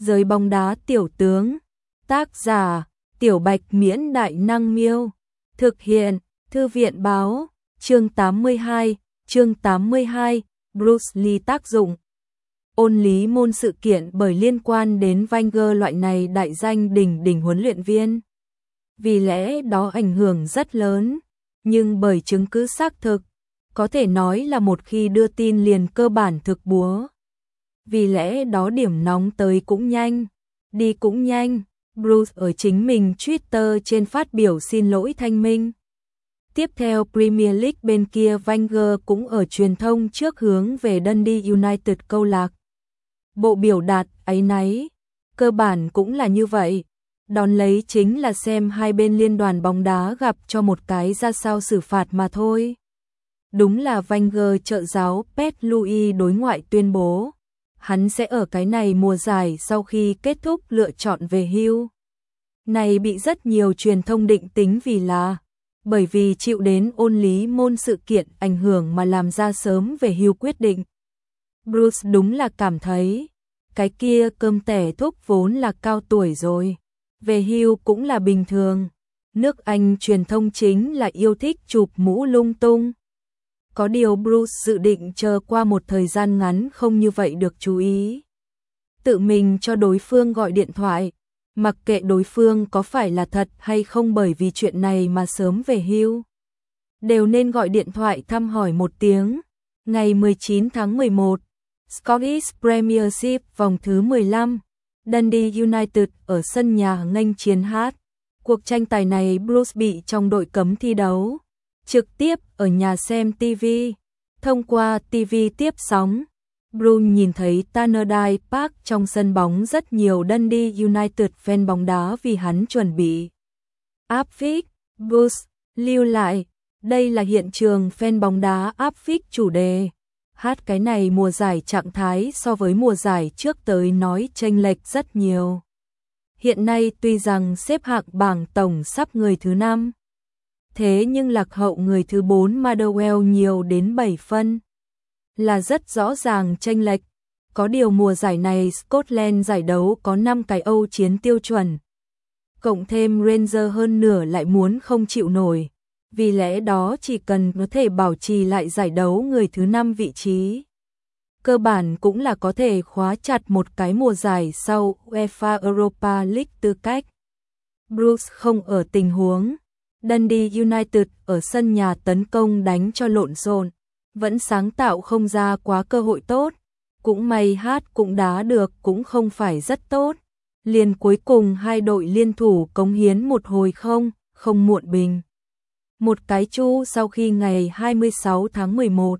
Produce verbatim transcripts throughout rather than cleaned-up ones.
Giới bóng đá tiểu tướng. Tác giả: Tiểu Bạch Miễn Đại Năng Miêu. Thực hiện: Thư viện báo. Chương tám mươi hai. Chương tám mươi hai. Bruce Lee tác dụng. Ôn lý môn sự kiện bởi liên quan đến Wenger loại này đại danh đỉnh đỉnh huấn luyện viên. Vì lẽ đó ảnh hưởng rất lớn, nhưng bởi chứng cứ xác thực, có thể nói là một khi đưa tin liền cơ bản thực búa. Vì lẽ đó điểm nóng tới cũng nhanh, đi cũng nhanh. Bruce ở chính mình Twitter trên phát biểu xin lỗi thanh minh. Tiếp theo Premier League bên kia, Wenger cũng ở truyền thông trước hướng về Dundee United câu lạc bộ biểu đạt áy náy. Cơ bản cũng là như vậy. Đón lấy chính là xem hai bên liên đoàn bóng đá gặp cho một cái ra sao xử phạt mà thôi. Đúng là Wenger trợ giáo Pet Louis đối ngoại tuyên bố, hắn sẽ ở cái này mùa giải sau khi kết thúc lựa chọn về hưu. Này bị rất nhiều truyền thông định tính vì là bởi vì chịu đến ôn lý môn sự kiện ảnh hưởng mà làm ra sớm về hưu quyết định. Bruce đúng là cảm thấy, cái kia cơm tẻ thúc vốn là cao tuổi rồi, về hưu cũng là bình thường. Nước Anh truyền thông chính là yêu thích chụp mũ lung tung. Có điều Bruce dự định chờ qua một thời gian ngắn không như vậy được chú ý. Tự mình cho đối phương gọi điện thoại, mặc kệ đối phương có phải là thật hay không bởi vì chuyện này mà sớm về hưu. Đều nên gọi điện thoại thăm hỏi một tiếng. Ngày mười chín tháng mười một, Scottish Premiership vòng thứ mười lăm, Dundee United ở sân nhà nghênh chiến hát. Cuộc tranh tài này Bruce bị trong đội cấm thi đấu. Trực tiếp ở nhà xem ti vi. Thông qua ti vi tiếp sóng, Bruce nhìn thấy Tannadice Park trong sân bóng rất nhiều Dundee United fan bóng đá vì hắn chuẩn bị áp phích. Bruce lưu lại, đây là hiện trường fan bóng đá áp phích chủ đề. Hát cái này mùa giải trạng thái so với mùa giải trước tới nói chênh lệch rất nhiều. Hiện nay tuy rằng xếp hạng bảng tổng sắp người thứ năm, thế nhưng lạc hậu người thứ bốn Motherwell nhiều đến bảy phân. Là rất rõ ràng chênh lệch. Có điều mùa giải này Scotland giải đấu có năm cái Âu chiến tiêu chuẩn. Cộng thêm Rangers hơn nửa lại muốn không chịu nổi. Vì lẽ đó chỉ cần có thể bảo trì lại giải đấu người thứ năm vị trí, cơ bản cũng là có thể khóa chặt một cái mùa giải sau UEFA Europa League tư cách. Bruce không ở tình huống Dundee United ở sân nhà tấn công đánh cho lộn xộn, vẫn sáng tạo không ra quá cơ hội tốt. Cũng may hát cũng đá được cũng không phải rất tốt. Liền cuối cùng hai đội liên thủ cống hiến một hồi không, không muộn bình. Một cái chu sau khi ngày hai mươi sáu tháng mười một,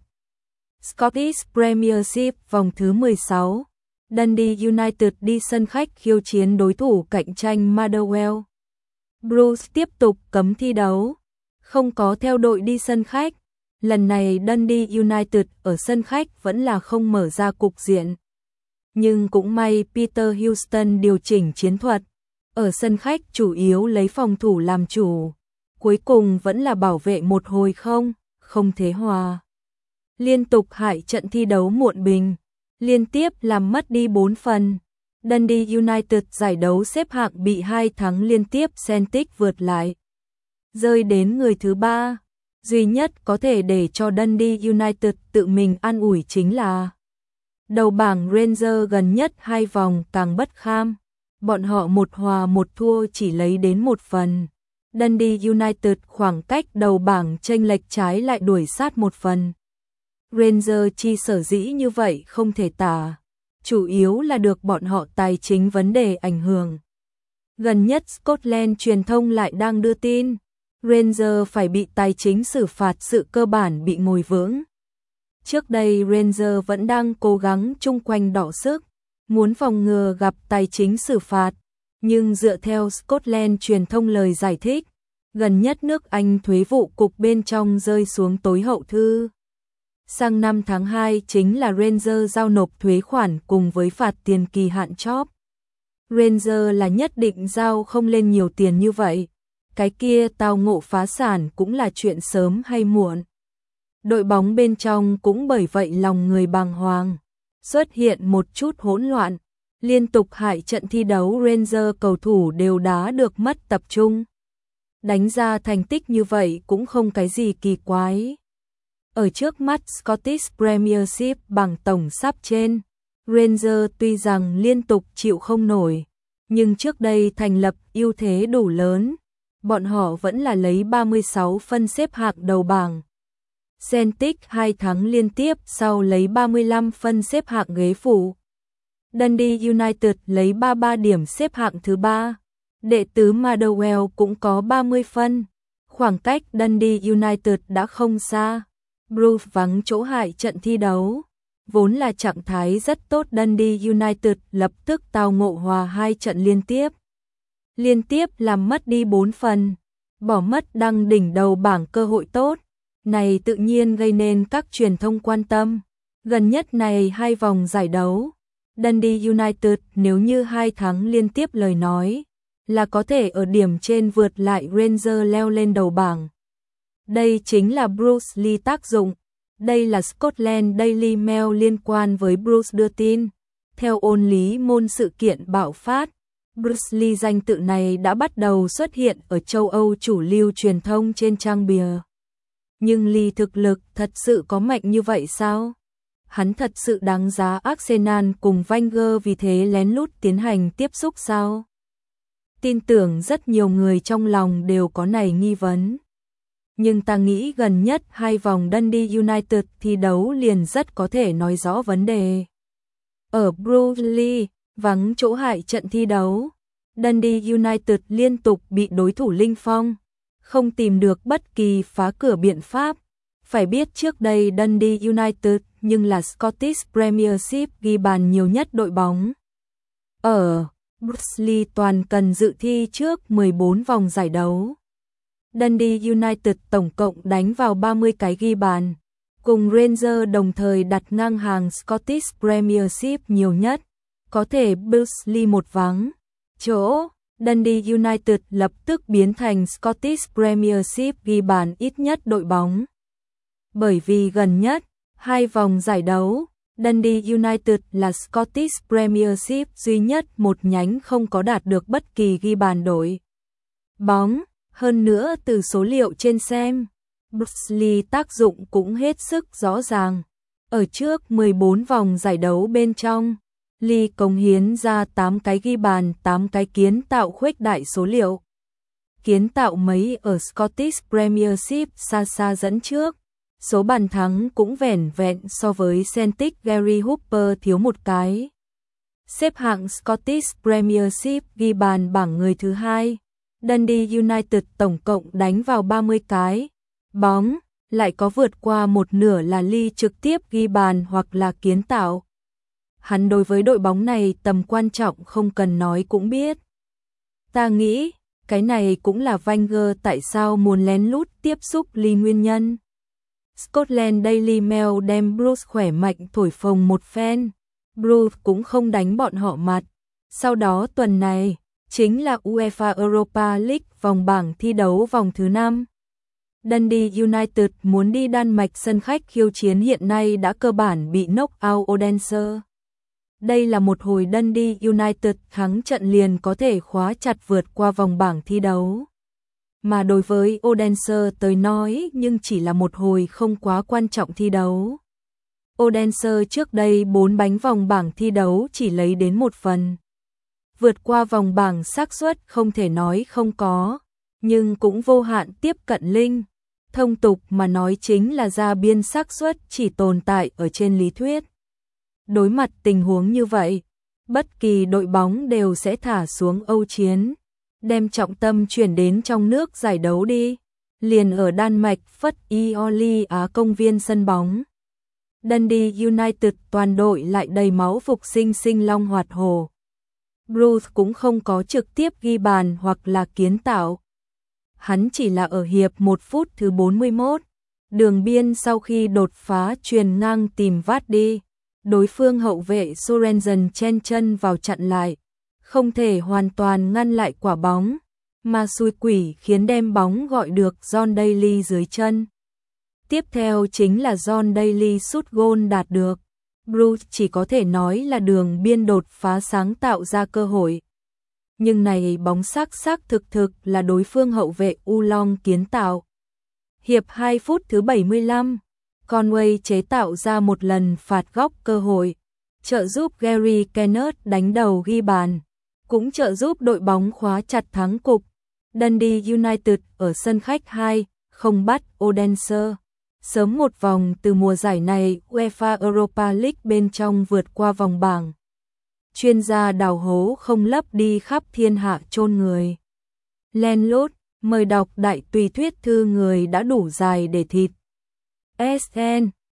Scottish Premiership vòng thứ mười sáu, Dundee United đi sân khách khiêu chiến đối thủ cạnh tranh Motherwell. Bruce tiếp tục cấm thi đấu, không có theo đội đi sân khách. Lần này Dundee United ở sân khách vẫn là không mở ra cục diện. Nhưng cũng may Peter Houston điều chỉnh chiến thuật, ở sân khách chủ yếu lấy phòng thủ làm chủ. Cuối cùng vẫn là bảo vệ một hồi không, không thế hòa. Liên tục hại trận thi đấu muộn bình, liên tiếp làm mất đi bốn phần. Dundee United giải đấu xếp hạng bị hai thắng liên tiếp Celtic vượt lại, rơi đến người thứ ba. Duy nhất có thể để cho Dundee United tự mình an ủi chính là đầu bảng Rangers gần nhất hai vòng càng bất kham. Bọn họ một hòa một thua chỉ lấy đến một phần. Dundee United khoảng cách đầu bảng chênh lệch trái lại đuổi sát một phần. Rangers chi sở dĩ như vậy không thể tả, chủ yếu là được bọn họ tài chính vấn đề ảnh hưởng. Gần nhất Scotland truyền thông lại đang đưa tin Rangers phải bị tài chính xử phạt, sự cơ bản bị ngồi vững. Trước đây Rangers vẫn đang cố gắng chung quanh đọ sức, muốn phòng ngừa gặp tài chính xử phạt, nhưng dựa theo Scotland truyền thông lời giải thích, gần nhất nước Anh thuế vụ cục bên trong rơi xuống tối hậu thư. Sang năm tháng hai chính là Rangers giao nộp thuế khoản cùng với phạt tiền kỳ hạn chóp. Rangers là nhất định giao không lên nhiều tiền như vậy. Cái kia tao ngộ phá sản cũng là chuyện sớm hay muộn. Đội bóng bên trong cũng bởi vậy lòng người bàng hoàng, xuất hiện một chút hỗn loạn. Liên tục hai trận thi đấu Rangers cầu thủ đều đá được mất tập trung. Đánh ra thành tích như vậy cũng không cái gì kỳ quái. Ở trước mắt Scottish Premiership bảng tổng sắp trên, Rangers tuy rằng liên tục chịu không nổi, nhưng trước đây thành lập ưu thế đủ lớn, bọn họ vẫn là lấy ba mươi sáu phân xếp hạng đầu bảng. Celtic hai tháng liên tiếp sau lấy ba mươi lăm phân xếp hạng ghế phụ. Dundee United lấy ba mươi ba điểm xếp hạng thứ ba. Đệ tứ Motherwell cũng có ba mươi phân. Khoảng cách Dundee United đã không xa. Bruce vắng chỗ hại trận thi đấu. Vốn là trạng thái rất tốt, Dundee United lập tức tao ngộ hòa hai trận liên tiếp. Liên tiếp làm mất đi bốn phần. Bỏ mất đăng đỉnh đầu bảng cơ hội tốt. Này tự nhiên gây nên các truyền thông quan tâm. Gần nhất này hai vòng giải đấu, Dundee United nếu như hai tháng liên tiếp lời nói, là có thể ở điểm trên vượt lại Rangers leo lên đầu bảng. Đây chính là Bruce Lee tác dụng. Đây là Scotland Daily Mail liên quan với Bruce đưa tin. Theo ôn lý môn sự kiện bạo phát, Bruce Lee danh tự này đã bắt đầu xuất hiện ở châu Âu chủ lưu truyền thông trên trang bìa. Nhưng Lee thực lực thật sự có mạnh như vậy sao? Hắn thật sự đáng giá Arsenal cùng Wenger vì thế lén lút tiến hành tiếp xúc sao? Tin tưởng rất nhiều người trong lòng đều có này nghi vấn. Nhưng ta nghĩ gần nhất hai vòng Dundee United thi đấu liền rất có thể nói rõ vấn đề. Ở Bruce Lee, vắng chỗ hại trận thi đấu, Dundee United liên tục bị đối thủ linh phong, không tìm được bất kỳ phá cửa biện pháp. Phải biết trước đây Dundee United nhưng là Scottish Premiership ghi bàn nhiều nhất đội bóng. Ở Bruce Lee toàn cần dự thi trước mười bốn vòng giải đấu. Dundee United tổng cộng đánh vào ba mươi cái ghi bàn, cùng Rangers đồng thời đặt ngang hàng Scottish Premiership nhiều nhất. Có thể Bruce Lee một vắng chỗ, Dundee United lập tức biến thành Scottish Premiership ghi bàn ít nhất đội bóng. Bởi vì gần nhất, hai vòng giải đấu, Dundee United là Scottish Premiership duy nhất một nhánh không có đạt được bất kỳ ghi bàn đội bóng. Hơn nữa từ số liệu trên xem, Bruce Lee tác dụng cũng hết sức rõ ràng. Ở trước mười bốn vòng giải đấu bên trong, Lee cống hiến ra tám cái ghi bàn, tám cái kiến tạo khuếch đại số liệu. Kiến tạo mấy ở Scottish Premiership xa xa dẫn trước. Số bàn thắng cũng vẻn vẹn so với Celtic Gary Hooper thiếu một cái. Xếp hạng Scottish Premiership ghi bàn bảng người thứ hai. Dundee United tổng cộng đánh vào ba mươi cái bóng, lại có vượt qua một nửa là Lee trực tiếp ghi bàn hoặc là kiến tạo. Hắn đối với đội bóng này tầm quan trọng không cần nói cũng biết. Ta nghĩ, cái này cũng là Wenger tại sao muốn lén lút tiếp xúc Lee nguyên nhân. Scotland Daily Mail đem Bruce khỏe mạnh thổi phồng một phen. Bruce cũng không đánh bọn họ mặt. Sau đó tuần này, chính là UEFA Europa League vòng bảng thi đấu vòng thứ năm. Dundee United muốn đi Đan Mạch sân khách khiêu chiến hiện nay đã cơ bản bị knock out Odense. Đây là một hồi Dundee United thắng trận liền có thể khóa chặt vượt qua vòng bảng thi đấu. Mà đối với Odense tới nói nhưng chỉ là một hồi không quá quan trọng thi đấu. Odense trước đây bốn bánh vòng bảng thi đấu chỉ lấy đến một phần. Vượt qua vòng bảng xác suất không thể nói không có, nhưng cũng vô hạn tiếp cận linh. Thông tục mà nói chính là ra biên xác suất chỉ tồn tại ở trên lý thuyết. Đối mặt tình huống như vậy, bất kỳ đội bóng đều sẽ thả xuống Âu chiến, đem trọng tâm chuyển đến trong nước giải đấu đi. Liền ở Đan Mạch Phất Ioli Á công viên sân bóng. Dundee United toàn đội lại đầy máu phục sinh sinh long hoạt hổ. Bruce cũng không có trực tiếp ghi bàn hoặc là kiến tạo. Hắn chỉ là ở hiệp một phút thứ bốn mươi mốt, đường biên sau khi đột phá truyền ngang tìm vát đi. Đối phương hậu vệ Sorensen chen chân vào chặn lại, không thể hoàn toàn ngăn lại quả bóng, mà xui quỷ khiến đem bóng gọi được John Daly dưới chân. Tiếp theo chính là John Daly sút gôn đạt được. Bruce chỉ có thể nói là đường biên đột phá sáng tạo ra cơ hội. Nhưng này bóng sắc sắc thực thực là đối phương hậu vệ Ulong kiến tạo. Hiệp hai phút thứ bảy mươi lăm, Conway chế tạo ra một lần phạt góc cơ hội, trợ giúp Gary Kenneth đánh đầu ghi bàn, cũng trợ giúp đội bóng khóa chặt thắng cục. Dundee United ở sân khách hai không bắt Odense. Sớm một vòng từ mùa giải này UEFA Europa League bên trong vượt qua vòng bảng. Chuyên gia đào hố không lấp đi khắp thiên hạ chôn người. Len lút, mời đọc đại tùy thuyết thư người đã đủ dài để thịt. ét en